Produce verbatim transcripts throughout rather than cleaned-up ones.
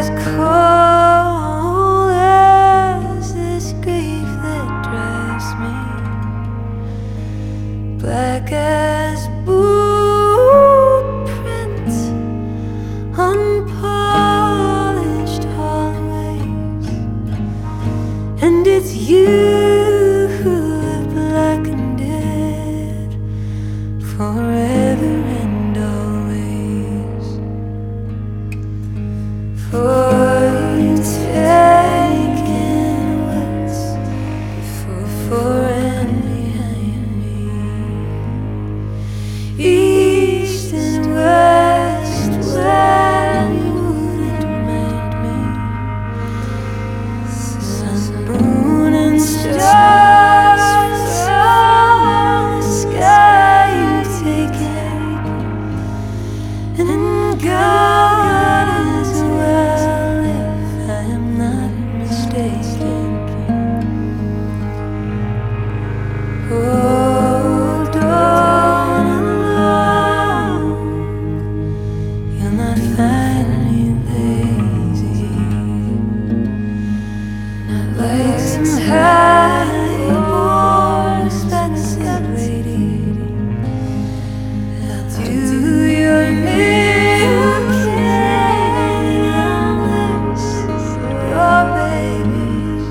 cold as this grief that drives me, black as blueprints on polished hallways, and it's you who have blackened it forever and always. For you taking what's before and behind me, east and west when you wouldn't mind me, sun, moon and stars from the sky you've taken, and God as well, if I am not mistaken. Hold on along, you'll not find me lazy, not like some high-born expensive lady. I'll do your milking unless your babies,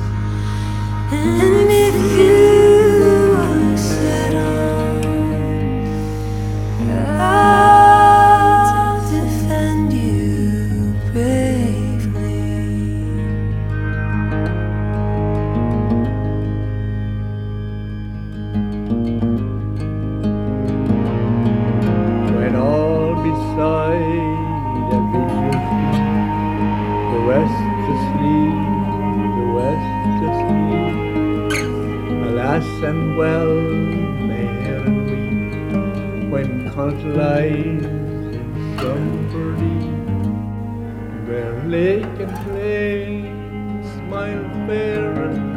and if you are set on, I'll defend you bravely. When all beside have been your feet, the west asleep, the west asleep. Alas and well may heaven weep when Connacht lies in slumber deep, where lake and plain smile fair and